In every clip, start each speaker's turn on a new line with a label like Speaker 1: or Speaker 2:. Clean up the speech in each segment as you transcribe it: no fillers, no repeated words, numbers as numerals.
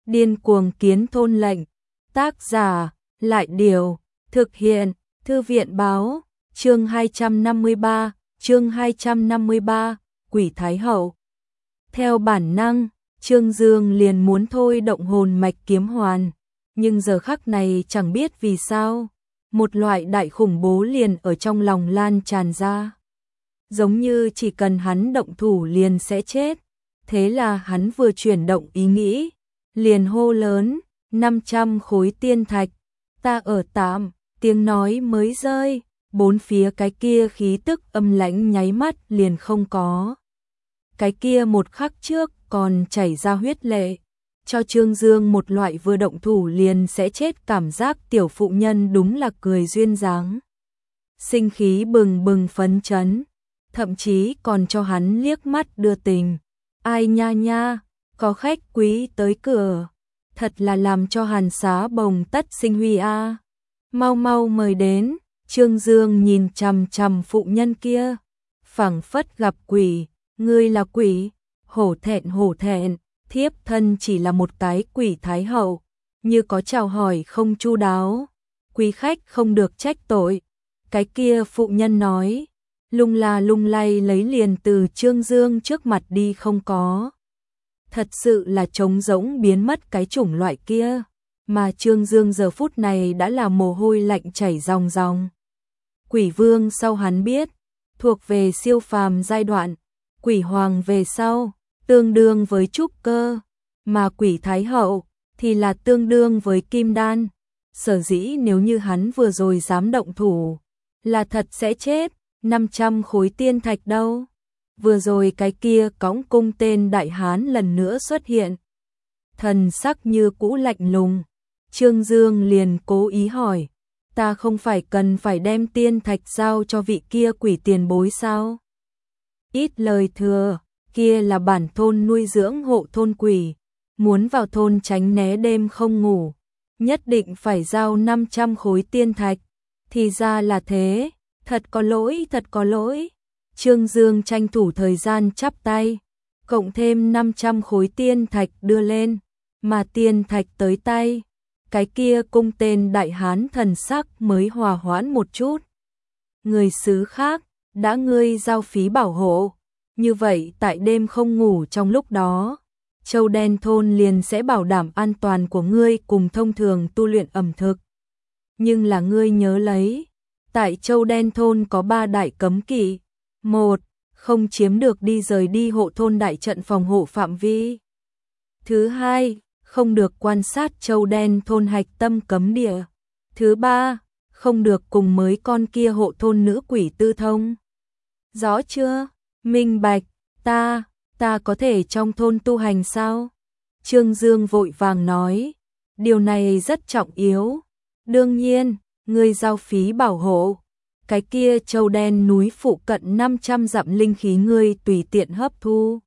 Speaker 1: Điên cuồng kiến thôn lệnh. Tác giả, Lại Điều. Thực hiện, Thư viện Báo. Chương 253, Quỷ Thái Hậu. Theo bản năng, Trương Dương liền muốn thôi động hồn mạch kiếm hoàn, nhưng giờ khắc này chẳng biết vì sao, một loại đại khủng bố liền ở trong lòng lan tràn ra. Giống như chỉ cần hắn động thủ liền sẽ chết, thế là hắn vừa chuyển động ý nghĩ, liền hô lớn, 500 khối tiên thạch, ta ở tạm, tiếng nói mới rơi, bốn phía cái kia khí tức âm lãnh nháy mắt liền không có. Cái kia một khắc trước còn chảy ra huyết lệ, cho Trương Dương một loại vừa động thủ liền sẽ chết cảm giác. Tiểu phụ nhân đúng là cười duyên dáng, sinh khí bừng bừng phấn chấn, thậm chí còn cho hắn liếc mắt đưa tình. Ai nha nha, có khách quý tới cửa, thật là làm cho hàn xá bồng tất sinh huy a. Mau mau mời đến. Trương Dương nhìn chằm chằm phụ nhân kia, phảng phất gặp quỷ. Ngươi là quỷ? Hổ thẹn, thiếp thân chỉ là một cái quỷ thái hậu, như có chào hỏi không chu đáo, quý khách không được trách tội. Cái kia phụ nhân nói, lung la lung lay lấy liền từ Trương Dương trước mặt đi không có. Thật sự là trống rỗng biến mất cái chủng loại kia, mà Trương Dương giờ phút này đã là mồ hôi lạnh chảy ròng ròng. Quỷ vương sau hắn biết, thuộc về siêu phàm giai đoạn, quỷ hoàng về sau, tương đương với trúc cơ, mà quỷ thái hậu thì là tương đương với kim đan. Sở dĩ nếu như hắn vừa rồi dám động thủ, là thật sẽ chết. 500 khối tiên thạch đâu? Vừa rồi cái kia cõng cung tên đại hán lần nữa xuất hiện, thần sắc như cũ lạnh lùng. Trương Dương liền cố ý hỏi, ta không phải cần phải đem tiên thạch giao cho vị kia quỷ tiền bối sao? Ít lời thừa, kia là bản thôn nuôi dưỡng hộ thôn quỷ, muốn vào thôn tránh né đêm không ngủ, nhất định phải giao 500 khối tiên thạch. Thì ra là thế, thật có lỗi. Trương Dương tranh thủ thời gian chắp tay, cộng thêm 500 khối tiên thạch đưa lên, mà tiên thạch tới tay, cái kia cung tên đại hán thần sắc mới hòa hoãn một chút. Người xứ khác, đã ngươi giao phí bảo hộ, như vậy tại đêm không ngủ trong lúc đó, Châu Đen thôn liền sẽ bảo đảm an toàn của ngươi cùng thông thường tu luyện ẩm thực. Nhưng là ngươi nhớ lấy, tại Châu Đen thôn có 3 đại cấm kỵ. 1. Không chiếm được đi rời đi hộ thôn đại trận phòng hộ phạm vi. Thứ 2. Không được quan sát Châu Đen thôn hạch tâm cấm địa. Thứ 3. Không được cùng mấy con kia hộ thôn nữ quỷ tư thông. Rõ chưa? Minh bạch. Ta có thể trong thôn tu hành sao? Trương Dương vội vàng nói, điều này rất trọng yếu. Đương nhiên, ngươi giao phí bảo hộ, cái kia Châu Đen núi phụ cận 500 dặm linh khí ngươi tùy tiện hấp thu.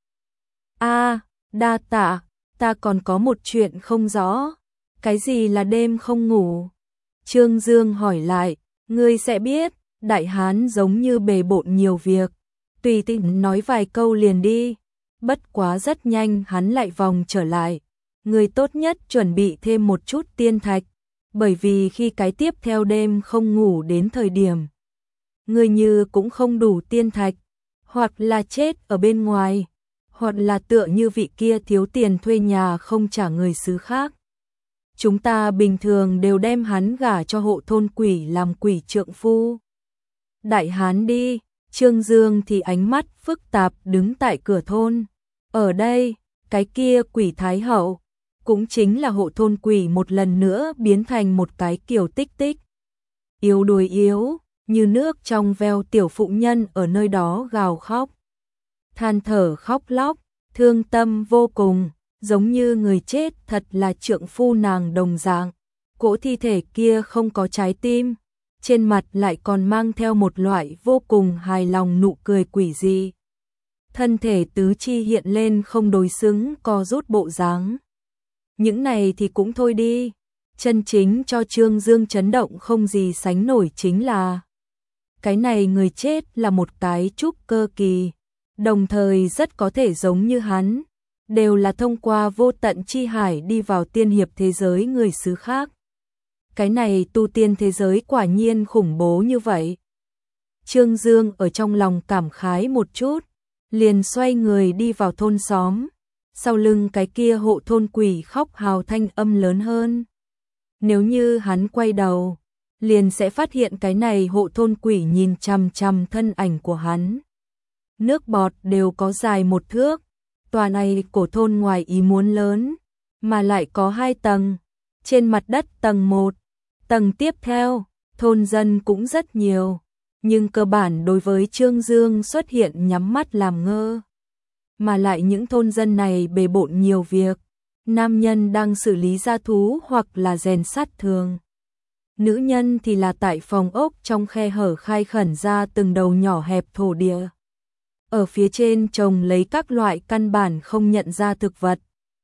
Speaker 1: Đa tạ, ta còn có một chuyện không rõ. Cái gì là đêm không ngủ? Trương Dương hỏi lại, ngươi sẽ biết, đại hán giống như bề bộn nhiều việc, tùy tiện nói vài câu liền đi. Bất quá rất nhanh hắn lại vòng trở lại, ngươi tốt nhất chuẩn bị thêm một chút tiên thạch, bởi vì khi cái tiếp theo đêm không ngủ đến thời điểm, ngươi như cũng không đủ tiên thạch, hoặc là chết ở bên ngoài, hoặc là tựa như vị kia thiếu tiền thuê nhà không trả người xứ khác. Chúng ta bình thường đều đem hắn gả cho hộ thôn quỷ làm quỷ trượng phu. Đại hán đi, Trương Dương thì ánh mắt phức tạp đứng tại cửa thôn. Ở đây, cái kia quỷ thái hậu, cũng chính là hộ thôn quỷ một lần nữa biến thành một cái kiểu tích tích. Yếu đuối yếu, như nước trong veo tiểu phụ nhân ở nơi đó gào khóc. Than thở khóc lóc, thương tâm vô cùng, giống như người chết thật là trượng phu nàng đồng dạng. Cỗ thi thể kia không có trái tim, trên mặt lại còn mang theo một loại vô cùng hài lòng nụ cười quỷ dị. Thân thể tứ chi hiện lên không đối xứng co rút bộ dáng. Những này thì cũng thôi đi, chân chính cho Trương Dương chấn động không gì sánh nổi chính là cái này người chết là một cái trúc cơ kỳ, đồng thời rất có thể giống như hắn, đều là thông qua vô tận chi hải đi vào tiên hiệp thế giới người xứ khác. Cái này tu tiên thế giới quả nhiên khủng bố như vậy. Trương Dương ở trong lòng cảm khái một chút, liền xoay người đi vào thôn xóm. Sau lưng cái kia hộ thôn quỷ khóc hào thanh âm lớn hơn. Nếu như hắn quay đầu, liền sẽ phát hiện cái này hộ thôn quỷ nhìn chằm chằm thân ảnh của hắn. Nước bọt đều có dài 1 thước, tòa này cổ thôn ngoài ý muốn lớn, mà lại có 2 tầng. Trên mặt đất tầng 1, tầng tiếp theo, thôn dân cũng rất nhiều, nhưng cơ bản đối với Trương Dương xuất hiện nhắm mắt làm ngơ. Mà lại những thôn dân này bề bộn nhiều việc, nam nhân đang xử lý gia thú hoặc là rèn sắt thường. Nữ nhân thì là tại phòng ốc trong khe hở khai khẩn ra từng đầu nhỏ hẹp thổ địa. Ở phía trên trồng lấy các loại căn bản không nhận ra thực vật.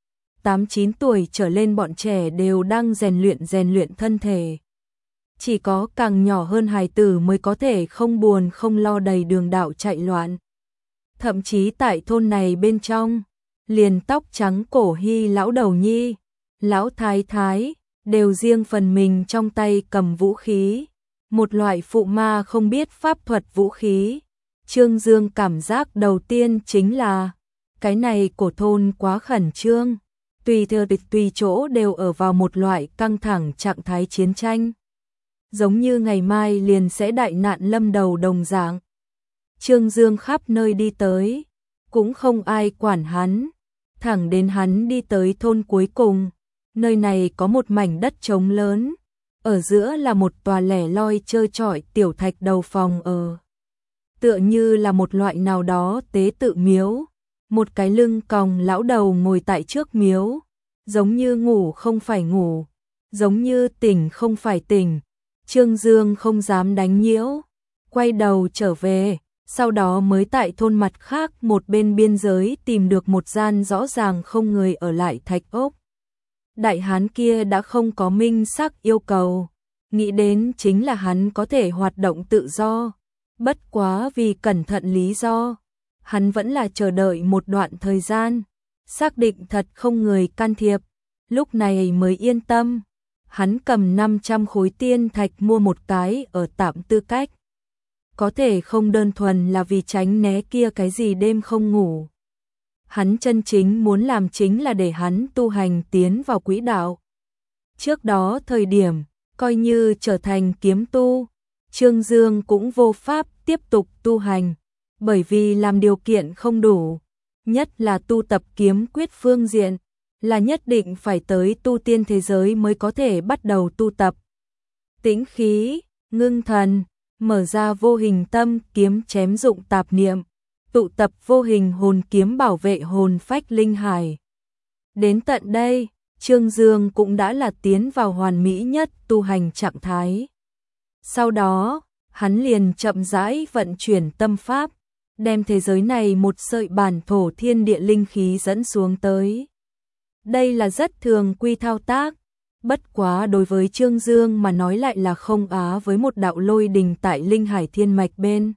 Speaker 1: 8-9 tuổi trở lên bọn trẻ đều đang rèn luyện thân thể. Chỉ có càng nhỏ hơn hài tử mới có thể không buồn không lo đầy đường đạo chạy loạn. Thậm chí tại thôn này bên trong, liền tóc trắng cổ hy lão đầu nhi, lão thái thái, đều riêng phần mình trong tay cầm vũ khí. Một loại phụ ma không biết pháp thuật vũ khí. Trương Dương cảm giác đầu tiên chính là, cái này cổ thôn quá khẩn trương. Tùy thừa địch tùy chỗ đều ở vào một loại căng thẳng trạng thái chiến tranh. Giống như ngày mai liền sẽ đại nạn lâm đầu đồng dạng. Trương Dương khắp nơi đi tới, cũng không ai quản hắn. Thẳng đến hắn đi tới thôn cuối cùng, nơi này có một mảnh đất trống lớn, ở giữa là một tòa lẻ loi trơ trọi tiểu thạch đầu phòng ở. Tựa như là một loại nào đó tế tự miếu, một cái lưng còng lão đầu ngồi tại trước miếu, giống như ngủ không phải ngủ, giống như tỉnh không phải tỉnh. Trương Dương không dám đánh nhiễu, quay đầu trở về, sau đó mới tại thôn mặt khác một bên biên giới tìm được một gian rõ ràng không người ở lại thạch ốc. Đại hán kia đã không có minh xác yêu cầu, nghĩ đến chính là hắn có thể hoạt động tự do, bất quá vì cẩn thận lý do, hắn vẫn là chờ đợi một đoạn thời gian, xác định thật không người can thiệp, lúc này mới yên tâm. Hắn cầm 500 khối tiên thạch mua một cái ở tạm tư cách. Có thể không đơn thuần là vì tránh né kia cái gì đêm không ngủ. Hắn chân chính muốn làm chính là để hắn tu hành tiến vào quỹ đạo. Trước đó thời điểm, coi như trở thành kiếm tu, Trương Dương cũng vô pháp tiếp tục tu hành, bởi vì làm điều kiện không đủ, nhất là tu tập kiếm quyết phương diện, là nhất định phải tới tu tiên thế giới mới có thể bắt đầu tu tập. Tĩnh khí, ngưng thần, mở ra vô hình tâm kiếm chém dụng tạp niệm, tụ tập vô hình hồn kiếm bảo vệ hồn phách linh hải. Đến tận đây, Trương Dương cũng đã là tiến vào hoàn mỹ nhất tu hành trạng thái. Sau đó, hắn liền chậm rãi vận chuyển tâm pháp, đem thế giới này một sợi bản thổ thiên địa linh khí dẫn xuống tới. Đây là rất thường quy thao tác, bất quá đối với Trương Dương mà nói lại là không á với một đạo lôi đình tại linh hải thiên mạch bên.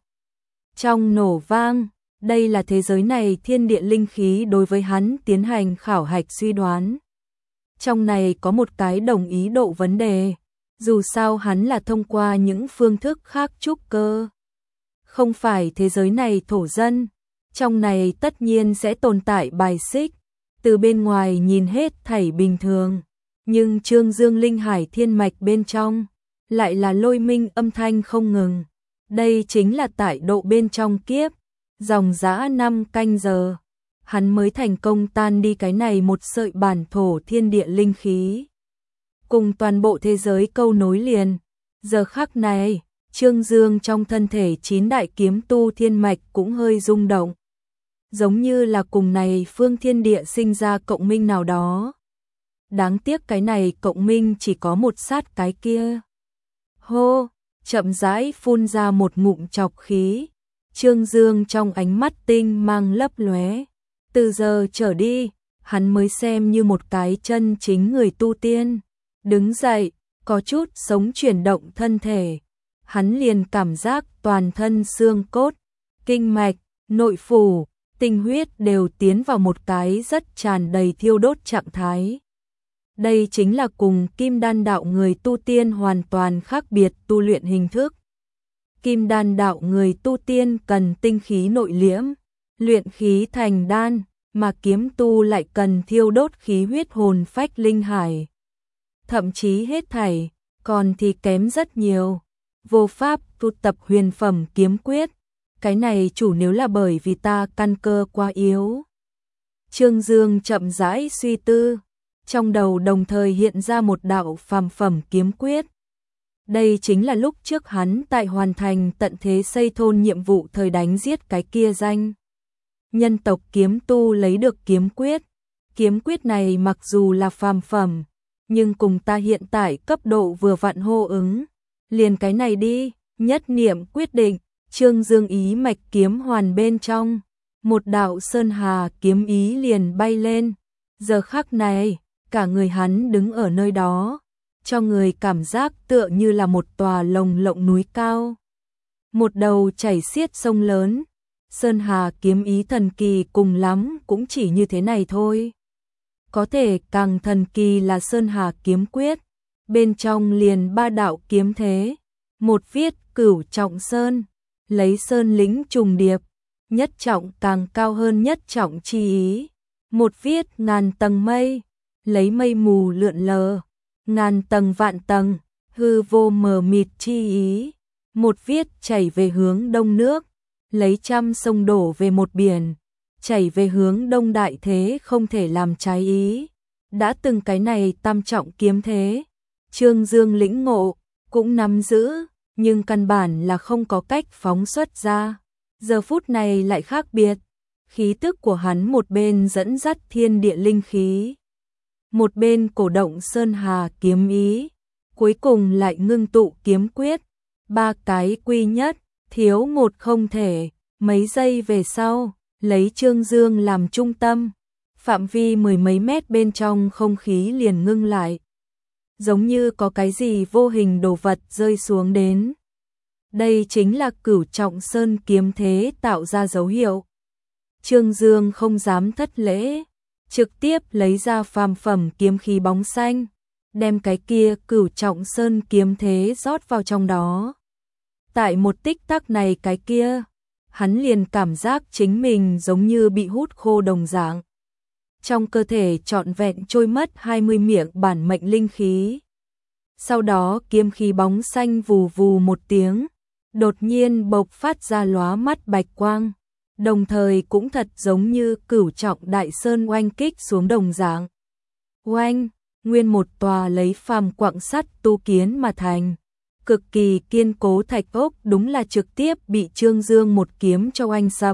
Speaker 1: Trong nổ vang, đây là thế giới này thiên địa linh khí đối với hắn tiến hành khảo hạch suy đoán. Trong này có một cái đồng ý độ vấn đề, dù sao hắn là thông qua những phương thức khác trúc cơ. Không phải thế giới này thổ dân, trong này tất nhiên sẽ tồn tại bài xích. Từ bên ngoài nhìn hết thảy bình thường, nhưng Trương Dương linh hải thiên mạch bên trong lại là lôi minh âm thanh không ngừng. Đây chính là tại độ bên trong kiếp, dòng dã 5 canh giờ, hắn mới thành công tan đi cái này một sợi bản thổ thiên địa linh khí, cùng toàn bộ thế giới câu nối liền. Giờ khắc này, Trương Dương trong thân thể 9 đại kiếm tu thiên mạch cũng hơi rung động, giống như là cùng này phương thiên địa sinh ra cộng minh nào đó. Đáng tiếc cái này cộng minh chỉ có một sát cái kia. Hô, chậm rãi phun ra một ngụm trọc khí. Trương Dương trong ánh mắt tinh mang lấp lóe. Từ giờ trở đi, hắn mới xem như một cái chân chính người tu tiên. Đứng dậy, có chút sống chuyển động thân thể. Hắn liền cảm giác toàn thân xương cốt, kinh mạch, nội phủ, tinh huyết đều tiến vào một cái rất tràn đầy thiêu đốt trạng thái. Đây chính là cùng kim đan đạo người tu tiên hoàn toàn khác biệt tu luyện hình thức. Kim đan đạo người tu tiên cần tinh khí nội liễm, luyện khí thành đan, mà kiếm tu lại cần thiêu đốt khí huyết hồn phách linh hải. Thậm chí hết thảy, còn thì kém rất nhiều. Vô pháp tu tập huyền phẩm kiếm quyết, cái này chủ nếu là bởi vì ta căn cơ quá yếu. Trương Dương chậm rãi suy tư, trong đầu đồng thời hiện ra một đạo phàm phẩm kiếm quyết. Đây chính là lúc trước hắn tại hoàn thành tận thế xây thôn nhiệm vụ thời đánh giết cái kia danh nhân tộc kiếm tu lấy được kiếm quyết. Kiếm quyết này mặc dù là phàm phẩm, nhưng cùng ta hiện tại cấp độ vừa vặn hô ứng. Liền cái này đi, nhất niệm quyết định, Trương Dương ý mạch kiếm hoàn bên trong, một đạo sơn hà kiếm ý liền bay lên. Giờ khắc này, cả người hắn đứng ở nơi đó, cho người cảm giác tựa như là một tòa lồng lộng núi cao. Một đầu chảy xiết sông lớn, sơn hà kiếm ý thần kỳ cùng lắm cũng chỉ như thế này thôi. Có thể càng thần kỳ là sơn hà kiếm quyết, bên trong liền ba đạo kiếm thế, một viết cửu trọng sơn, lấy sơn lĩnh trùng điệp, nhất trọng càng cao hơn nhất trọng chi ý, một viết ngàn tầng mây, lấy mây mù lượn lờ, ngàn tầng vạn tầng, hư vô mờ mịt chi ý, một viết chảy về hướng đông nước, lấy trăm sông đổ về một biển, chảy về hướng đông đại thế không thể làm trái ý. Đã từng cái này tam trọng kiếm thế, Trương Dương lĩnh ngộ, cũng nắm giữ, nhưng căn bản là không có cách phóng xuất ra. Giờ phút này lại khác biệt, khí tức của hắn một bên dẫn dắt thiên địa linh khí, một bên cổ động sơn hà kiếm ý, cuối cùng lại ngưng tụ kiếm quyết, ba cái quy nhất, thiếu một không thể. Mấy giây về sau, lấy Trương Dương làm trung tâm, phạm vi mười mấy mét bên trong không khí liền ngưng lại, giống như có cái gì vô hình đồ vật rơi xuống đến. Đây chính là cửu trọng sơn kiếm thế tạo ra dấu hiệu. Trương Dương không dám thất lễ, trực tiếp lấy ra phàm phẩm kiếm khí bóng xanh, đem cái kia cửu trọng sơn kiếm thế rót vào trong đó. Tại một tích tắc này cái kia, hắn liền cảm giác chính mình giống như bị hút khô đồng dạng. Trong cơ thể trọn vẹn trôi mất 20 miệng bản mệnh linh khí. Sau đó kiếm khí bóng xanh vù vù một tiếng, đột nhiên bộc phát ra lóa mắt bạch quang, đồng thời cũng thật giống như cửu trọng đại sơn oanh kích xuống đồng dạng. Oanh, nguyên một tòa lấy phàm quặng sắt tu kiến mà thành, cực kỳ kiên cố thạch ốc đúng là trực tiếp bị Trương Dương một kiếm cho oanh sập.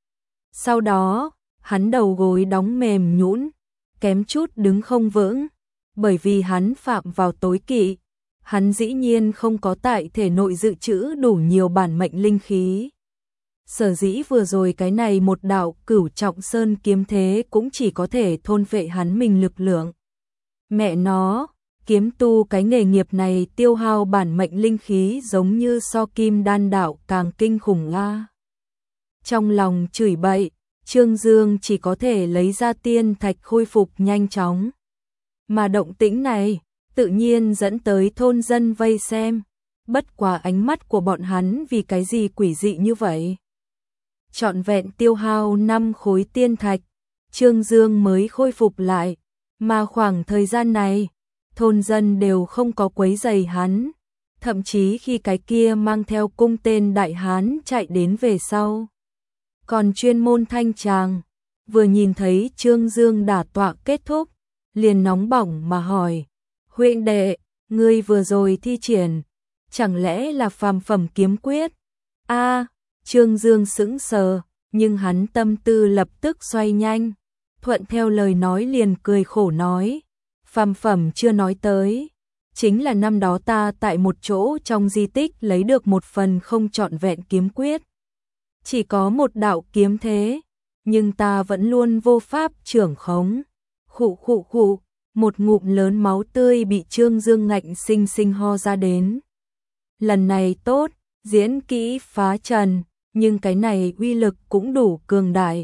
Speaker 1: Sau đó, hắn đầu gối đóng mềm nhũn, kém chút đứng không vững, bởi vì hắn phạm vào tối kỵ. Hắn dĩ nhiên không có tại thể nội dự trữ đủ nhiều bản mệnh linh khí. Sở dĩ vừa rồi cái này một đạo cửu trọng sơn kiếm thế cũng chỉ có thể thôn phệ hắn mình lực lượng. Mẹ nó, kiếm tu cái nghề nghiệp này tiêu hao bản mệnh linh khí giống như so kim đan đạo càng kinh khủng a. Trong lòng chửi bậy, Trương Dương chỉ có thể lấy ra tiên thạch khôi phục nhanh chóng. Mà động tĩnh này tự nhiên dẫn tới thôn dân vây xem, bất quá ánh mắt của bọn hắn vì cái gì quỷ dị như vậy. Trọn vẹn tiêu hao 5 khối tiên thạch, Trương Dương mới khôi phục lại, mà khoảng thời gian này, thôn dân đều không có quấy rầy hắn, thậm chí khi cái kia mang theo cung tên đại hán chạy đến về sau. Còn chuyên môn thanh tràng, vừa nhìn thấy Trương Dương đả tọa kết thúc, liền nóng bỏng mà hỏi, huynh đệ, ngươi vừa rồi thi triển, chẳng lẽ là phàm phẩm kiếm quyết? A, Trương Dương sững sờ, nhưng hắn tâm tư lập tức xoay nhanh, thuận theo lời nói liền cười khổ nói, phàm phẩm chưa nói tới, chính là năm đó ta tại một chỗ trong di tích lấy được một phần không trọn vẹn kiếm quyết. Chỉ có một đạo kiếm thế, nhưng ta vẫn luôn vô pháp trưởng khống. Khụ khụ khụ, một ngụm lớn máu tươi bị Trương Dương ngạnh sinh sinh ho ra đến. Lần này tốt, diễn kỹ phá trần, nhưng cái này uy lực cũng đủ cường đại.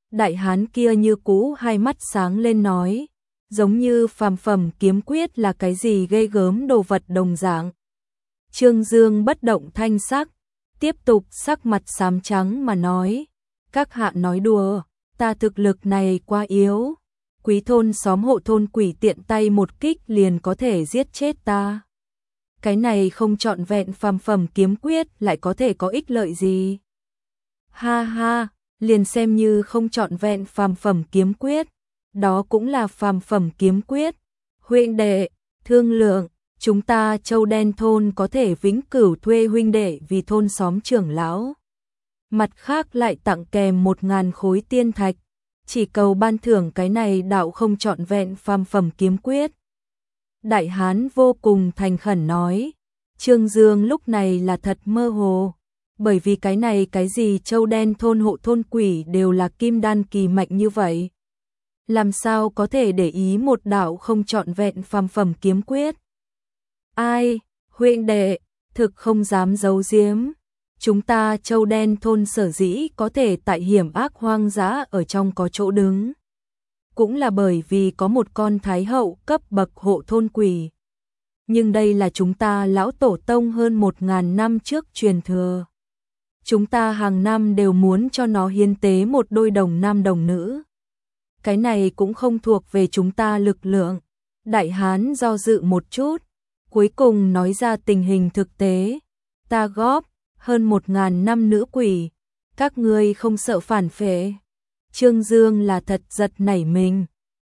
Speaker 1: Đại hán kia như cũ hai mắt sáng lên nói, giống như phàm phẩm kiếm quyết là cái gì ghê gớm đồ vật đồng dạng. Trương Dương bất động thanh sắc, tiếp tục sắc mặt xám trắng mà nói, các hạ nói đùa, ta thực lực này quá yếu, quý thôn xóm hộ thôn quỷ tiện tay một kích liền có thể giết chết ta. Cái này không trọn vẹn phàm phẩm kiếm quyết lại có thể có ích lợi gì? Ha ha, liền xem như không trọn vẹn phàm phẩm kiếm quyết, đó cũng là phàm phẩm kiếm quyết. Huynh đệ, thương lượng, chúng ta Châu Đen thôn có thể vĩnh cửu thuê huynh đệ vì thôn xóm trưởng lão. Mặt khác lại tặng kèm 1000 khối tiên thạch, chỉ cầu ban thưởng cái này đạo không trọn vẹn phàm phẩm kiếm quyết. Đại hán vô cùng thành khẩn nói. Trương Dương lúc này là thật mơ hồ, bởi vì cái này cái gì Châu Đen thôn hộ thôn quỷ đều là kim đan kỳ mạnh như vậy. Làm sao có thể để ý một đạo không trọn vẹn phàm phẩm kiếm quyết? Ai, huynh đệ, thực không dám giấu giếm. Chúng ta Châu Đen thôn sở dĩ có thể tại hiểm ác hoang dã ở trong có chỗ đứng, cũng là bởi vì có một con thái hậu cấp bậc hộ thôn quỷ. Nhưng đây là chúng ta lão tổ tông hơn 1000 năm trước truyền thừa. Chúng ta hàng năm đều muốn cho nó hiến tế một đôi đồng nam đồng nữ. Cái này cũng không thuộc về chúng ta lực lượng. Đại hán do dự một chút, cuối cùng nói ra tình hình thực tế. Ta góp hơn 1000 năm nữ quỷ, các ngươi không sợ phản phệ? Trương Dương là thật giật nảy mình.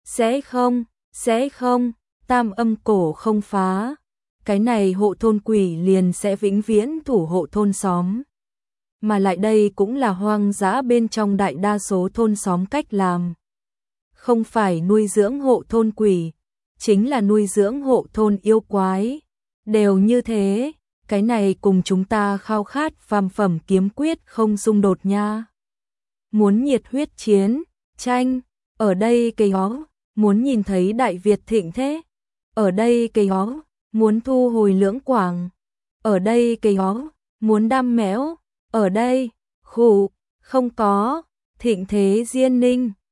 Speaker 1: Sẽ không, tam âm cổ không phá. Cái này hộ thôn quỷ liền sẽ vĩnh viễn thủ hộ thôn xóm. Mà lại đây cũng là hoang dã bên trong đại đa số thôn xóm cách làm. Không phải nuôi dưỡng hộ thôn quỷ, chính là nuôi dưỡng hộ thôn yêu quái. Đều như thế, cái này cùng chúng ta khao khát phàm phẩm kiếm quyết không xung đột nha. Muốn nhiệt huyết chiến, tranh, ở đây cây hó, muốn nhìn thấy Đại Việt thịnh thế. Ở đây cây hó, muốn thu hồi lưỡng quảng. Ở đây cây hó, muốn đam mẽo. Ở đây, khủ, không có, thịnh thế Diên Ninh.